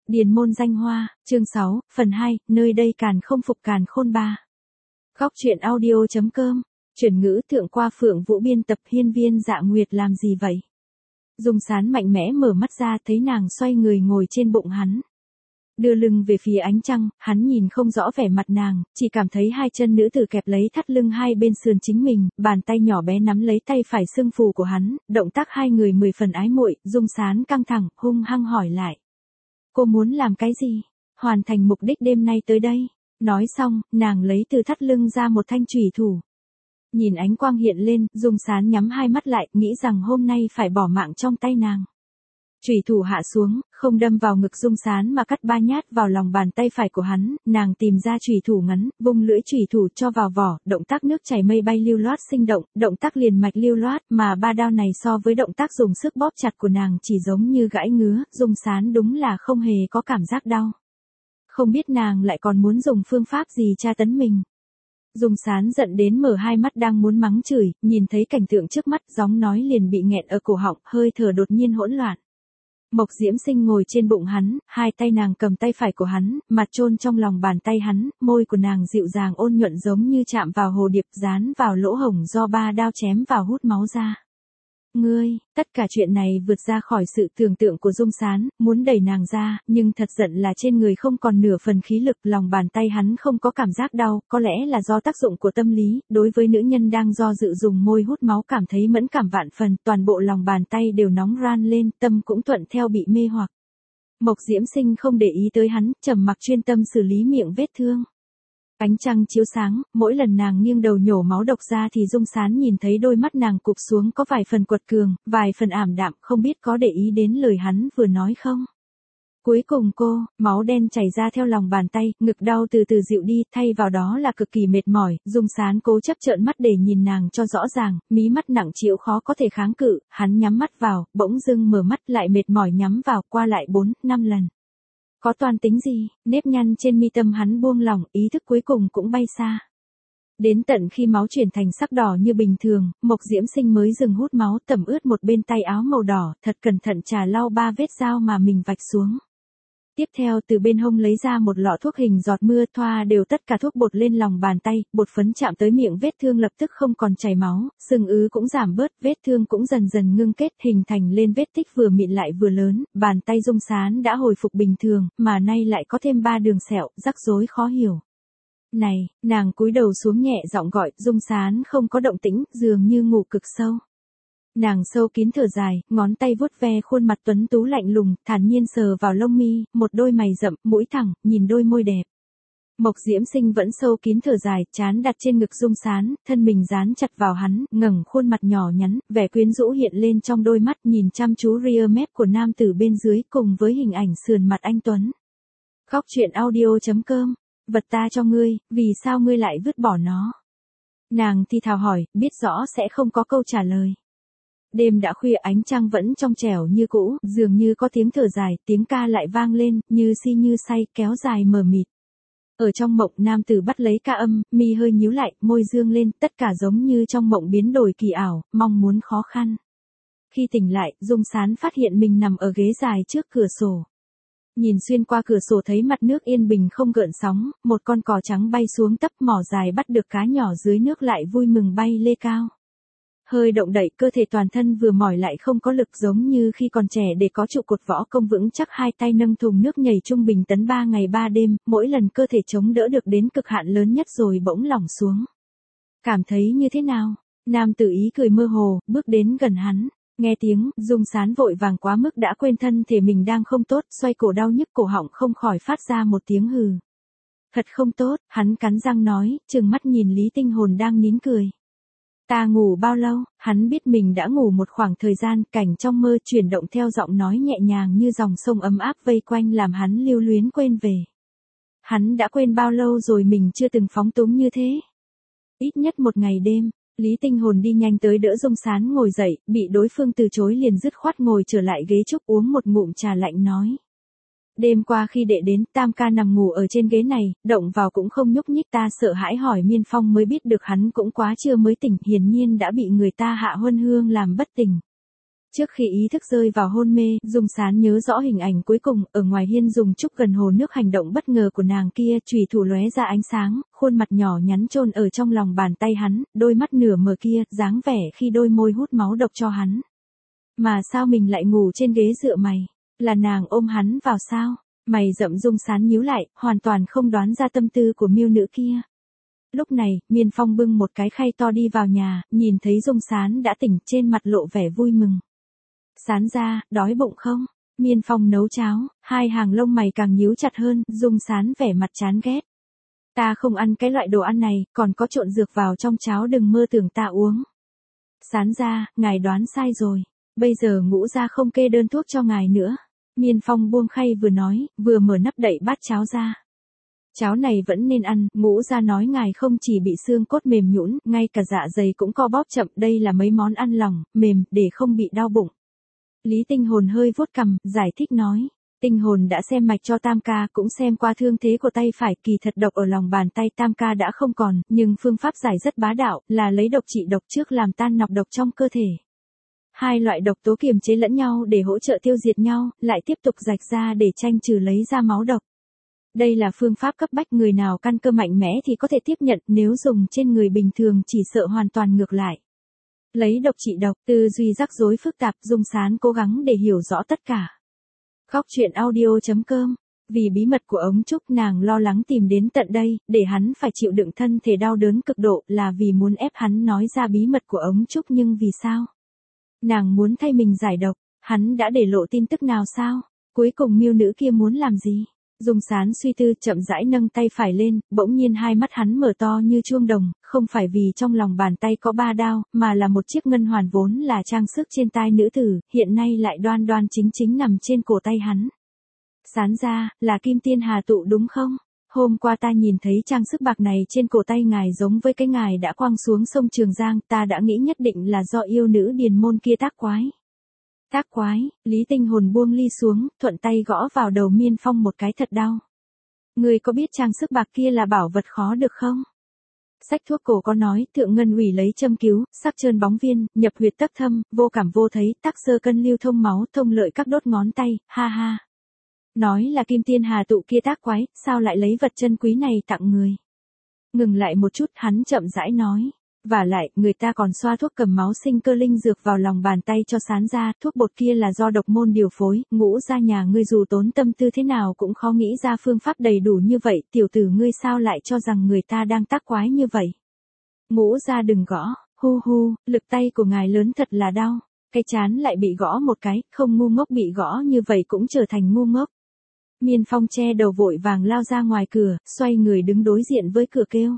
Điền môn danh hoa, chương 6, phần 2, nơi đây càn không phục càn khôn ba. Góc truyện audio.com, chuyển ngữ thượng qua Phượng Vũ biên tập. Hiên Viên Dạ Nguyệt làm gì vậy? Dung Sán mạnh mẽ mở mắt ra, thấy nàng xoay người ngồi trên bụng hắn. Đưa lưng về phía ánh trăng, hắn nhìn không rõ vẻ mặt nàng, chỉ cảm thấy hai chân nữ tử kẹp lấy thắt lưng hai bên sườn chính mình, bàn tay nhỏ bé nắm lấy tay phải sưng phù của hắn, động tác hai người 10 phần ái muội. Dung Sán căng thẳng, hung hăng hỏi lại. Cô muốn làm cái gì? Hoàn thành mục đích đêm nay tới đây. Nói xong, nàng lấy từ thắt lưng ra một thanh chủy thủ. Nhìn ánh quang hiện lên, Dung Sán nhắm hai mắt lại, nghĩ rằng hôm nay phải bỏ mạng trong tay nàng. Chủy thủ hạ xuống, không đâm vào ngực Dung Sán mà cắt 3 nhát vào lòng bàn tay phải của hắn, nàng tìm ra chủy thủ ngắn, vung lưỡi chủy thủ cho vào vỏ, động tác nước chảy mây bay lưu loát sinh động, động tác liền mạch lưu loát, mà ba đao này so với động tác dùng sức bóp chặt của nàng chỉ giống như gãi ngứa. Dung Sán đúng là không hề có cảm giác đau. Không biết nàng lại còn muốn dùng phương pháp gì tra tấn mình. Dung Sán giận đến mở hai mắt đang muốn mắng chửi, nhìn thấy cảnh tượng trước mắt, giọng nói liền bị nghẹn ở cổ họng, hơi thở đột nhiên hỗn loạn. Mộc Diễm Sinh ngồi trên bụng hắn, hai tay nàng cầm tay phải của hắn, mặt chôn trong lòng bàn tay hắn, môi của nàng dịu dàng ôn nhuận giống như chạm vào hồ điệp, dán vào lỗ hổng do ba đao chém vào hút máu ra. Ngươi, tất cả chuyện này vượt ra khỏi sự tưởng tượng của Dung Sán, muốn đẩy nàng ra, nhưng thật giận là trên người không còn nửa phần khí lực, lòng bàn tay hắn không có cảm giác đau, có lẽ là do tác dụng của tâm lý, đối với nữ nhân đang do dự dùng môi hút máu cảm thấy mẫn cảm vạn phần, toàn bộ lòng bàn tay đều nóng ran lên, tâm cũng thuận theo bị mê hoặc. Mộc Diễm Sinh không để ý tới hắn, trầm mặc chuyên tâm xử lý miệng vết thương. Ánh trăng chiếu sáng, mỗi lần nàng nghiêng đầu nhổ máu độc ra thì Dung Sán nhìn thấy đôi mắt nàng cụp xuống có vài phần quật cường, vài phần ảm đạm, không biết có để ý đến lời hắn vừa nói không. Cuối cùng máu đen chảy ra theo lòng bàn tay, ngực đau từ từ dịu đi, thay vào đó là cực kỳ mệt mỏi. Dung Sán cố chấp trợn mắt để nhìn nàng cho rõ ràng, mí mắt nặng trĩu khó có thể kháng cự, hắn nhắm mắt vào, bỗng dưng mở mắt lại mệt mỏi nhắm vào, qua lại 4-5 lần. Có toan tính gì? Nếp nhăn trên mi tâm hắn buông lỏng, ý thức cuối cùng cũng bay xa. Đến tận khi máu chuyển thành sắc đỏ như bình thường, Mộc Diễm Sinh mới dừng hút máu, tẩm ướt một bên tay áo màu đỏ, thật cẩn thận trà lau 3 vết dao mà mình vạch xuống. Tiếp theo từ bên hông lấy ra một lọ thuốc hình giọt mưa, thoa đều tất cả thuốc bột lên lòng bàn tay, bột phấn chạm tới miệng vết thương lập tức không còn chảy máu, sưng ứ cũng giảm bớt, vết thương cũng dần dần ngưng kết, hình thành lên vết tích vừa mịn lại vừa lớn, bàn tay Dung Sán đã hồi phục bình thường, mà nay lại có thêm 3 đường sẹo, rắc rối khó hiểu. Này, nàng cúi đầu xuống nhẹ giọng gọi, Dung Sán không có động tĩnh, dường như ngủ cực sâu. Nàng sâu kín thở dài, ngón tay vuốt ve khuôn mặt tuấn tú lạnh lùng, thản nhiên sờ vào lông mi, một đôi mày rậm, mũi thẳng, nhìn đôi môi đẹp. Mộc Diễm Sinh vẫn sâu kín thở dài, trán đặt trên ngực Dung Sán, thân mình dán chặt vào hắn, ngẩng khuôn mặt nhỏ nhắn, vẻ quyến rũ hiện lên trong đôi mắt, nhìn chăm chú ria mép của nam tử bên dưới cùng với hình ảnh sườn mặt anh tuấn. Góc truyện audio.com, vật ta cho ngươi, vì sao ngươi lại vứt bỏ nó? Nàng thì thào hỏi, biết rõ sẽ không có câu trả lời. Đêm đã khuya, ánh trăng vẫn trong trẻo như cũ, dường như có tiếng thở dài, tiếng ca lại vang lên, như si như say, kéo dài mờ mịt. Ở trong mộng, nam tử bắt lấy ca âm, mi hơi nhíu lại, môi dương lên, tất cả giống như trong mộng biến đổi kỳ ảo, mong muốn khó khăn. Khi tỉnh lại, Dung Sán phát hiện mình nằm ở ghế dài trước cửa sổ. Nhìn xuyên qua cửa sổ thấy mặt nước yên bình không gợn sóng, một con cò trắng bay xuống tấp, mỏ dài bắt được cá nhỏ dưới nước lại vui mừng bay lê cao. Hơi động đậy, cơ thể toàn thân vừa mỏi lại không có lực, giống như khi còn trẻ để có trụ cột võ công vững chắc, hai tay nâng thùng nước nhảy trung bình tấn 3 ngày 3 đêm, mỗi lần cơ thể chống đỡ được đến cực hạn lớn nhất rồi bỗng lỏng xuống. Cảm thấy như thế nào? Nam tử ý cười mơ hồ, bước đến gần hắn. Nghe tiếng, Dung Sán vội vàng quá mức đã quên thân thể mình đang không tốt, xoay cổ đau nhức cổ họng không khỏi phát ra một tiếng hừ. Thật không tốt, hắn cắn răng nói, trừng mắt nhìn Lý Tinh Hồn đang nín cười. Ta ngủ bao lâu? Hắn biết mình đã ngủ một khoảng thời gian, cảnh trong mơ chuyển động theo giọng nói nhẹ nhàng như dòng sông ấm áp vây quanh làm hắn lưu luyến quên về. Hắn đã quên bao lâu rồi mình chưa từng phóng túng như thế? Ít nhất một ngày đêm. Lý Tinh Hồn đi nhanh tới đỡ Dung Sán ngồi dậy, bị đối phương từ chối liền dứt khoát ngồi trở lại ghế trúc uống một ngụm trà lạnh nói. Đêm qua khi đệ đến, Tam ca nằm ngủ ở trên ghế này, động vào cũng không nhúc nhích, ta sợ hãi hỏi Miên Phong mới biết được hắn cũng quá trưa mới tỉnh, hiển nhiên đã bị người ta hạ huân hương làm bất tỉnh. Trước khi ý thức rơi vào hôn mê, Dung Sán nhớ rõ hình ảnh cuối cùng, ở ngoài hiên dùng trúc gần hồ nước, hành động bất ngờ của nàng kia, chùy thủ lóe ra ánh sáng, khuôn mặt nhỏ nhắn chôn ở trong lòng bàn tay hắn, đôi mắt nửa mở kia, dáng vẻ khi đôi môi hút máu độc cho hắn. Mà sao mình lại ngủ trên ghế dựa mày? Là nàng ôm hắn vào sao? Mày rậm Dung Sán nhíu lại, hoàn toàn không đoán ra tâm tư của miêu nữ kia. Lúc này, Miên Phong bưng một cái khay to đi vào nhà, nhìn thấy Dung Sán đã tỉnh, trên mặt lộ vẻ vui mừng. Sán ra, đói bụng không? Miên Phong nấu cháo, hai hàng lông mày càng nhíu chặt hơn, Dung Sán vẻ mặt chán ghét. Ta không ăn cái loại đồ ăn này, còn có trộn dược vào trong cháo, đừng mơ tưởng ta uống. Sán ra, ngài đoán sai rồi. Bây giờ Ngũ gia không kê đơn thuốc cho ngài nữa. Miên Phong buông khay vừa nói, vừa mở nắp đậy bát cháo ra. Cháo này vẫn nên ăn, Ngũ gia nói ngài không chỉ bị xương cốt mềm nhũn, ngay cả dạ dày cũng co bóp chậm, đây là mấy món ăn lỏng, mềm, để không bị đau bụng. Lý Tinh Hồn hơi vuốt cằm, giải thích nói. Tinh Hồn đã xem mạch cho Tam ca, cũng xem qua thương thế của tay phải, kỳ thật độc ở lòng bàn tay Tam ca đã không còn, nhưng phương pháp giải rất bá đạo, là lấy độc trị độc trước làm tan nọc độc trong cơ thể. Hai loại độc tố kiềm chế lẫn nhau để hỗ trợ tiêu diệt nhau, lại tiếp tục rạch ra để tranh trừ lấy ra máu độc. Đây là phương pháp cấp bách, người nào căn cơ mạnh mẽ thì có thể tiếp nhận, nếu dùng trên người bình thường chỉ sợ hoàn toàn ngược lại. Lấy độc trị độc, tư duy rắc rối phức tạp, Dung Sán cố gắng để hiểu rõ tất cả. Khóc chuyện audio.com. Vì bí mật của ống trúc, nàng lo lắng tìm đến tận đây, để hắn phải chịu đựng thân thể đau đớn cực độ, là vì muốn ép hắn nói ra bí mật của ống trúc, nhưng vì sao? Nàng muốn thay mình giải độc, hắn đã để lộ tin tức nào sao? Cuối cùng miêu nữ kia muốn làm gì? Dung Sán suy tư, chậm rãi nâng tay phải lên, bỗng nhiên hai mắt hắn mở to như chuông đồng, không phải vì trong lòng bàn tay có 3 đao, mà là một chiếc ngân hoàn vốn là trang sức trên tai nữ tử, hiện nay lại đoan đoan chính chính nằm trên cổ tay hắn. Sán ra, là Kim Tiên Hà Tụ đúng không? Hôm qua ta nhìn thấy trang sức bạc này trên cổ tay ngài giống với cái ngài đã quăng xuống sông Trường Giang, ta đã nghĩ nhất định là do yêu nữ Điền Môn kia tác quái. Tác quái, Lý Tinh Hồn buông ly xuống, thuận tay gõ vào đầu Miên Phong một cái thật đau. Người có biết trang sức bạc kia là bảo vật khó được không? Sách thuốc cổ có nói, thượng ngân ủy lấy châm cứu, sắc trơn bóng viên, nhập huyệt tắc thâm, vô cảm vô thấy, tắc sơ cân lưu thông máu, thông lợi các đốt ngón tay, ha ha. Nói là Kim Tiên Hà Tụ kia tác quái, sao lại lấy vật chân quý này tặng người? Ngừng lại một chút, hắn chậm rãi nói. Và lại, người ta còn xoa thuốc cầm máu sinh cơ linh dược vào lòng bàn tay cho Sán ra, thuốc bột kia là do độc môn điều phối, Ngũ gia nhà ngươi dù tốn tâm tư thế nào cũng khó nghĩ ra phương pháp đầy đủ như vậy, tiểu tử ngươi sao lại cho rằng người ta đang tác quái như vậy? Ngũ gia đừng gõ, hu hu, lực tay của ngài lớn thật là đau, cái chán lại bị gõ một cái, không ngu ngốc bị gõ như vậy cũng trở thành ngu ngốc. Miên Phong che đầu vội vàng lao ra ngoài cửa, xoay người đứng đối diện với cửa kêu.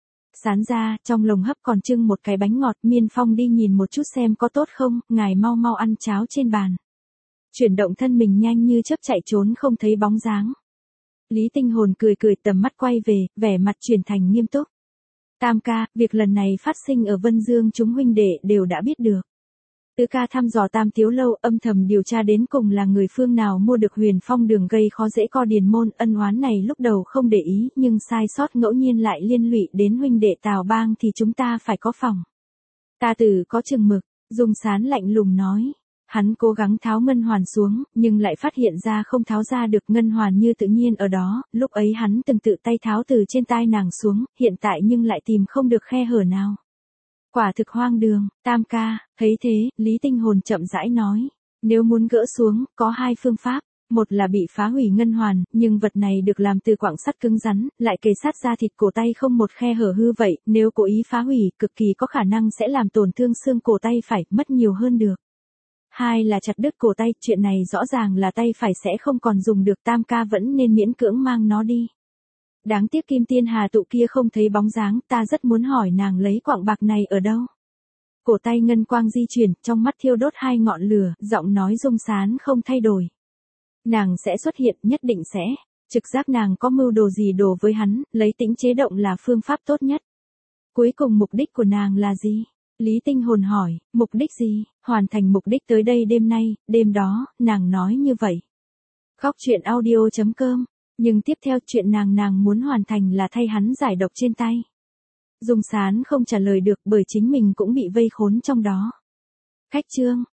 Sán ra, trong lồng hấp còn trưng một cái bánh ngọt, Miên Phong đi nhìn một chút xem có tốt không, ngài mau mau ăn cháo trên bàn. Chuyển động thân mình nhanh như chớp chạy trốn không thấy bóng dáng. Lý Tinh Hồn cười cười, tầm mắt quay về, vẻ mặt chuyển thành nghiêm túc. Tam ca, việc lần này phát sinh ở Vân Dương chúng huynh đệ đều đã biết được. Tứ ca thăm dò Tam Tiếu Lâu, âm thầm điều tra đến cùng là người phương nào mua được Huyền Phong đường gây khó dễ co Điền Môn, ân oán này lúc đầu không để ý, nhưng sai sót ngẫu nhiên lại liên lụy đến huynh đệ Tào Bang thì chúng ta phải có phòng. Ta tử có chừng mực, Dung Sán lạnh lùng nói. Hắn cố gắng tháo ngân hoàn xuống, nhưng lại phát hiện ra không tháo ra được, ngân hoàn như tự nhiên ở đó, lúc ấy hắn từng tự tay tháo từ trên tai nàng xuống, hiện tại nhưng lại tìm không được khe hở nào. Quả thực hoang đường, Tam ca, thấy thế, Lý Tinh Hồn chậm rãi nói. Nếu muốn gỡ xuống, có 2 phương pháp. Một là bị phá hủy ngân hoàn, nhưng vật này được làm từ quặng sắt cứng rắn, lại kề sát da thịt cổ tay không một khe hở hư vậy, nếu cố ý phá hủy, cực kỳ có khả năng sẽ làm tổn thương xương cổ tay phải, mất nhiều hơn được. 2 là chặt đứt cổ tay, chuyện này rõ ràng là tay phải sẽ không còn dùng được, Tam ca vẫn nên miễn cưỡng mang nó đi. Đáng tiếc Kim Tiên Hà Tụ kia không thấy bóng dáng, ta rất muốn hỏi nàng lấy quặng bạc này ở đâu. Cổ tay ngân quang di chuyển, trong mắt thiêu đốt 2 ngọn lửa, giọng nói Dung Sán không thay đổi. Nàng sẽ xuất hiện, nhất định sẽ. Trực giác nàng có mưu đồ gì đổ với hắn, lấy tĩnh chế động là phương pháp tốt nhất. Cuối cùng mục đích của nàng là gì? Lý Tinh Hồn hỏi, mục đích gì? Hoàn thành mục đích tới đây đêm nay, đêm đó, nàng nói như vậy. Khóc chuyện audio.com. Nhưng tiếp theo chuyện nàng muốn hoàn thành là thay hắn giải độc trên tay. Dung Sán không trả lời được bởi chính mình cũng bị vây khốn trong đó. Khách trương,